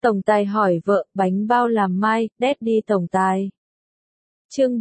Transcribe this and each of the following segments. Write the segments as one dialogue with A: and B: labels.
A: Tổng tài hỏi vợ, bánh bao làm mai, Daddy tổng tài. Chương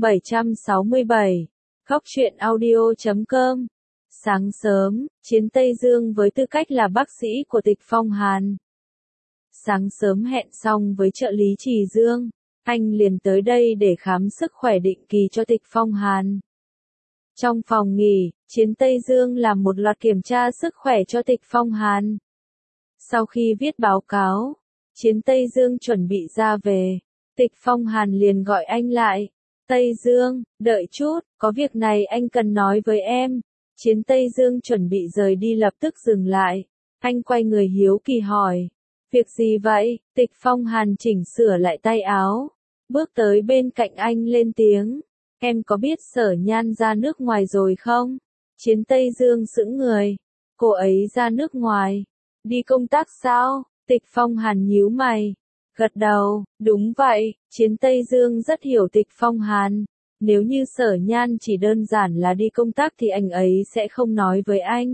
A: 767. Khóc chuyện audio.com. Sáng sớm, Chiến Tây Dương với tư cách là bác sĩ của Tịch Phong Hàn. Sáng sớm hẹn xong với trợ lý Trì Dương, anh liền tới đây để khám sức khỏe định kỳ cho Tịch Phong Hàn. Trong phòng nghỉ, Chiến Tây Dương làm một loạt kiểm tra sức khỏe cho Tịch Phong Hàn. Sau khi viết báo cáo, Chiến Tây Dương chuẩn bị ra về, Tịch Phong Hàn liền gọi anh lại. Tây Dương, đợi chút, có việc này anh cần nói với em. Chiến Tây Dương chuẩn bị rời đi lập tức dừng lại. Anh quay người hiếu kỳ hỏi. Việc gì vậy? Tịch Phong Hàn chỉnh sửa lại tay áo. Bước tới bên cạnh anh lên tiếng. Em có biết Sở Nhan ra nước ngoài rồi không? Chiến Tây Dương sững người. Cô ấy ra nước ngoài. Đi công tác sao? Tịch Phong Hàn nhíu mày. Gật đầu, đúng vậy, Chiến Tây Dương rất hiểu Tịch Phong Hàn. Nếu như Sở Nhan chỉ đơn giản là đi công tác thì anh ấy sẽ không nói với anh.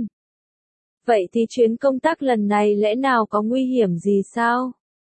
A: Vậy thì chuyến công tác lần này lẽ nào có nguy hiểm gì sao?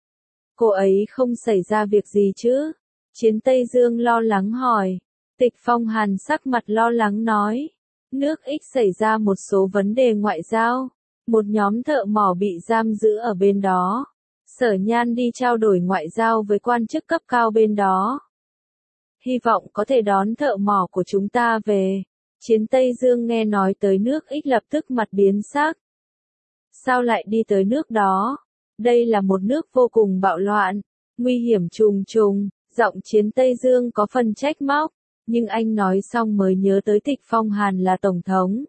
A: Cô ấy không xảy ra việc gì chứ? Chiến Tây Dương lo lắng hỏi. Tịch Phong Hàn sắc mặt lo lắng nói. Nước X xảy ra một số vấn đề ngoại giao. Một nhóm thợ mỏ bị giam giữ ở bên đó. Sở Nhan đi trao đổi ngoại giao với quan chức cấp cao bên đó. Hy vọng có thể đón thợ mỏ của chúng ta về. Chiến Tây Dương nghe nói tới nước X lập tức mặt biến sắc. Sao lại đi tới nước đó? Đây là một nước vô cùng bạo loạn, nguy hiểm trùng trùng. Giọng Chiến Tây Dương có phần trách móc, nhưng anh nói xong mới nhớ tới Tịch Phong Hàn là tổng thống.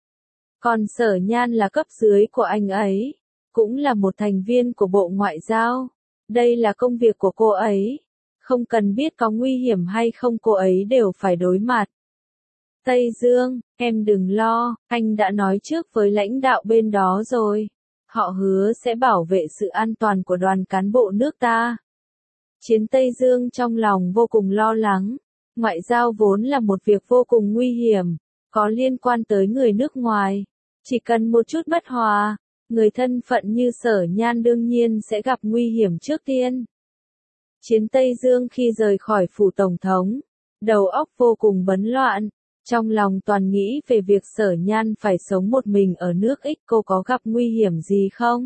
A: Còn Sở Nhan là cấp dưới của anh ấy, cũng là một thành viên của Bộ Ngoại giao. Đây là công việc của cô ấy. Không cần biết có nguy hiểm hay không cô ấy đều phải đối mặt. Tây Dương, em đừng lo, anh đã nói trước với lãnh đạo bên đó rồi. Họ hứa sẽ bảo vệ sự an toàn của đoàn cán bộ nước ta. Chiến Tây Dương trong lòng vô cùng lo lắng. Ngoại giao vốn là một việc vô cùng nguy hiểm, có liên quan tới người nước ngoài. Chỉ cần một chút bất hòa, người thân phận như Sở Nhan đương nhiên sẽ gặp nguy hiểm trước tiên. Chiến Tây Dương khi rời khỏi phủ tổng thống, đầu óc vô cùng bấn loạn, trong lòng toàn nghĩ về việc Sở Nhan phải sống một mình ở nước X. Cô có gặp nguy hiểm gì không?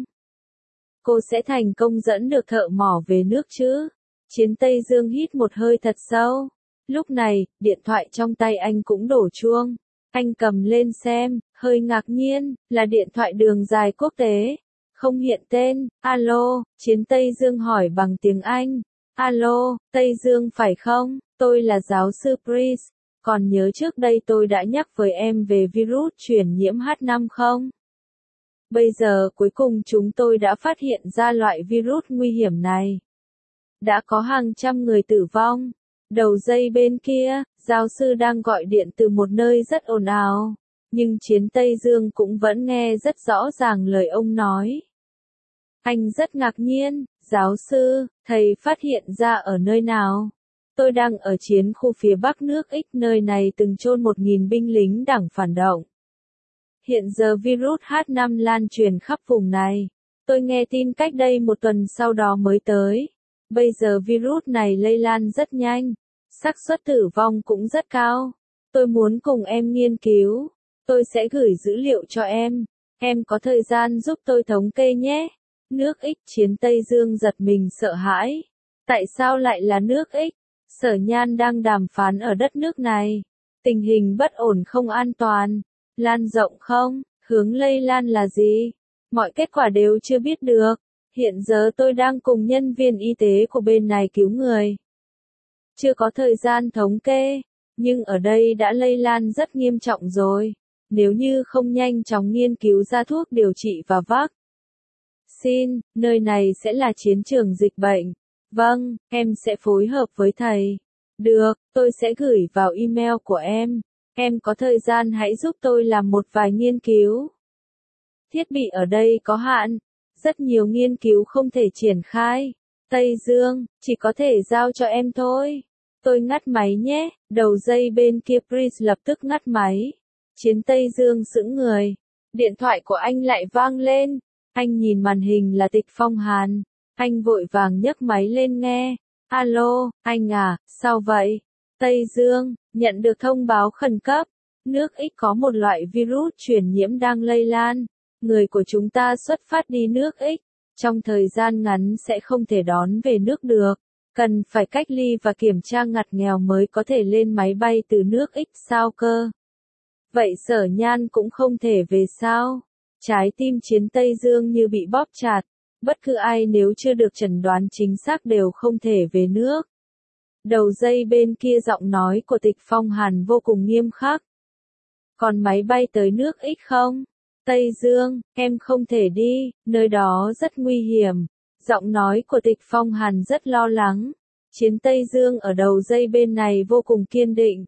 A: Cô sẽ thành công dẫn được thợ mỏ về nước chứ? Chiến Tây Dương hít một hơi thật sâu. Lúc này, điện thoại trong tay anh cũng đổ chuông. Anh cầm lên xem, hơi ngạc nhiên, là điện thoại đường dài quốc tế. Không hiện tên. Alo, Chiến Tây Dương hỏi bằng tiếng Anh. Alo, Tây Dương phải không? Tôi là giáo sư Priest. Còn nhớ trước đây tôi đã nhắc với em về virus truyền nhiễm H5 không? Bây giờ cuối cùng chúng tôi đã phát hiện ra loại virus nguy hiểm này. Đã có hàng trăm người tử vong. Đầu dây bên kia, giáo sư đang gọi điện từ một nơi rất ồn ào. Nhưng Chiến Tây Dương cũng vẫn nghe rất rõ ràng lời ông nói. Anh rất ngạc nhiên, giáo sư, thầy phát hiện ra ở nơi nào? Tôi đang ở chiến khu phía bắc nước X, nơi này từng chôn 1.000 binh lính đảng phản động. Hiện giờ virus H5 lan truyền khắp vùng này. Tôi nghe tin cách đây một tuần sau đó mới tới. Bây giờ virus này lây lan rất nhanh. Xác suất tử vong cũng rất cao. Tôi muốn cùng em nghiên cứu. Tôi sẽ gửi dữ liệu cho em. Em có thời gian giúp tôi thống kê nhé. Nước X. Chiến Tây Dương giật mình sợ hãi. Tại sao lại là nước X? Sở Nhan đang đàm phán ở đất nước này. Tình hình bất ổn không an toàn. Lan rộng không? Hướng lây lan là gì? Mọi kết quả đều chưa biết được. Hiện giờ tôi đang cùng nhân viên y tế của bên này cứu người. Chưa có thời gian thống kê. Nhưng ở đây đã lây lan rất nghiêm trọng rồi. Nếu như không nhanh chóng nghiên cứu ra thuốc điều trị và vaccine, nơi này sẽ là chiến trường dịch bệnh. Vâng, em sẽ phối hợp với thầy. Được, tôi sẽ gửi vào email của em. Em có thời gian hãy giúp tôi làm một vài nghiên cứu. Thiết bị ở đây có hạn. Rất nhiều nghiên cứu không thể triển khai. Tây Dương, chỉ có thể giao cho em thôi. Tôi ngắt máy nhé. Đầu dây bên kia Priest lập tức ngắt máy. Chiến Tây Dương sững người. Điện thoại của anh lại vang lên. Anh nhìn màn hình là Tịch Phong Hàn. Anh vội vàng nhấc máy lên nghe. Alo, anh à, sao vậy? Tây Dương, nhận được thông báo khẩn cấp. Nước X có một loại virus truyền nhiễm đang lây lan. Người của chúng ta xuất phát đi nước X. Trong thời gian ngắn sẽ không thể đón về nước được. Cần phải cách ly và kiểm tra ngặt nghèo mới có thể lên máy bay từ nước X sao cơ? Vậy Sở Nhan cũng không thể về sao? Trái tim Chiến Tây Dương như bị bóp chặt. Bất cứ ai nếu chưa được chẩn đoán chính xác đều không thể về nước. Đầu dây bên kia giọng nói của Tịch Phong Hàn vô cùng nghiêm khắc. Còn máy bay tới nước X không? Tây Dương, em không thể đi, nơi đó rất nguy hiểm. Giọng nói của Tịch Phong Hàn rất lo lắng. Chiến Tây Dương ở đầu dây bên này vô cùng kiên định.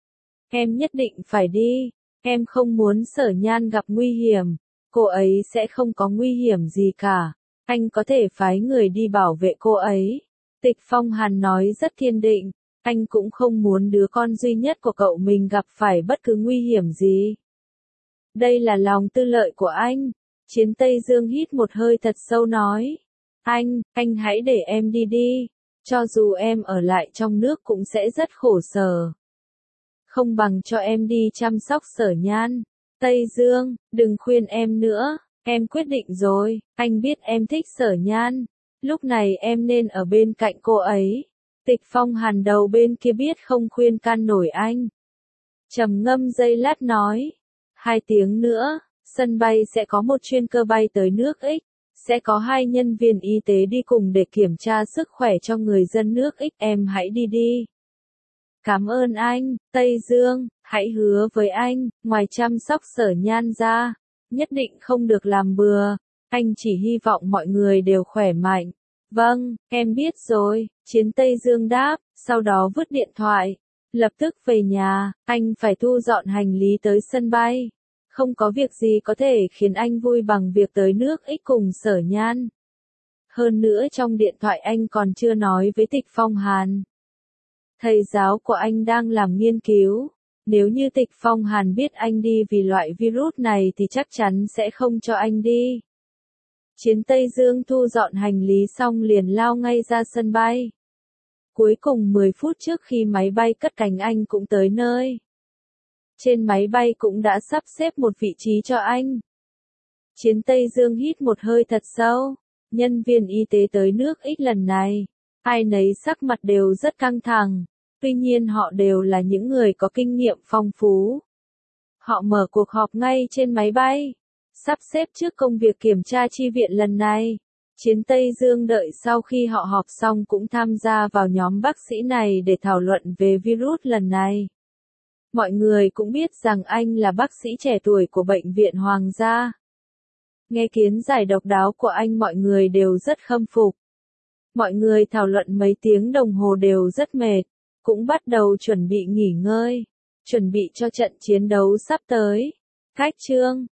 A: Em nhất định phải đi, em không muốn Sở Nhan gặp nguy hiểm. Cô ấy sẽ không có nguy hiểm gì cả. Anh có thể phái người đi bảo vệ cô ấy. Tịch Phong Hàn nói rất kiên định. Anh cũng không muốn đứa con duy nhất của cậu mình gặp phải bất cứ nguy hiểm gì. Đây là lòng tư lợi của anh. Chiến Tây Dương hít một hơi thật sâu nói. Anh hãy để em đi đi. Cho dù em ở lại trong nước cũng sẽ rất khổ sở. Không bằng cho em đi chăm sóc Sở Nhan. Tây Dương, đừng khuyên em nữa. Em quyết định rồi, anh biết em thích Sở Nhan. Lúc này em nên ở bên cạnh cô ấy. Tịch Phong Hàn đầu bên kia biết không khuyên can nổi anh. Trầm ngâm giây lát nói. 2 tiếng nữa, sân bay sẽ có một chuyên cơ bay tới nước X. Sẽ có 2 nhân viên y tế đi cùng để kiểm tra sức khỏe cho người dân nước X. Em hãy đi đi. Cảm ơn anh, Tây Dương, hãy hứa với anh, ngoài chăm sóc Sở Nhan ra, nhất định không được làm bừa. Anh chỉ hy vọng mọi người đều khỏe mạnh. Vâng, em biết rồi, Chiến Tây Dương đáp, sau đó vứt điện thoại. Lập tức về nhà, anh phải thu dọn hành lý tới sân bay. Không có việc gì có thể khiến anh vui bằng việc tới nước X cùng Sở Nhan. Hơn nữa trong điện thoại anh còn chưa nói với Tịch Phong Hàn. Thầy giáo của anh đang làm nghiên cứu. Nếu như Tịch Phong Hàn biết anh đi vì loại virus này thì chắc chắn sẽ không cho anh đi. Chiến Tây Dương thu dọn hành lý xong liền lao ngay ra sân bay. Cuối cùng 10 phút trước khi máy bay cất cánh anh cũng tới nơi. Trên máy bay cũng đã sắp xếp một vị trí cho anh. Chiến Tây Dương hít một hơi thật sâu. Nhân viên y tế tới nước X lần này, ai nấy sắc mặt đều rất căng thẳng. Tuy nhiên họ đều là những người có kinh nghiệm phong phú. Họ mở cuộc họp ngay trên máy bay, sắp xếp trước công việc kiểm tra chi viện lần này. Chiến Tây Dương đợi sau khi họ họp xong cũng tham gia vào nhóm bác sĩ này để thảo luận về virus lần này. Mọi người cũng biết rằng anh là bác sĩ trẻ tuổi của Bệnh viện Hoàng gia. Nghe kiến giải độc đáo của anh mọi người đều rất khâm phục. Mọi người thảo luận mấy tiếng đồng hồ đều rất mệt, cũng bắt đầu chuẩn bị nghỉ ngơi, chuẩn bị cho trận chiến đấu sắp tới. Khách trương,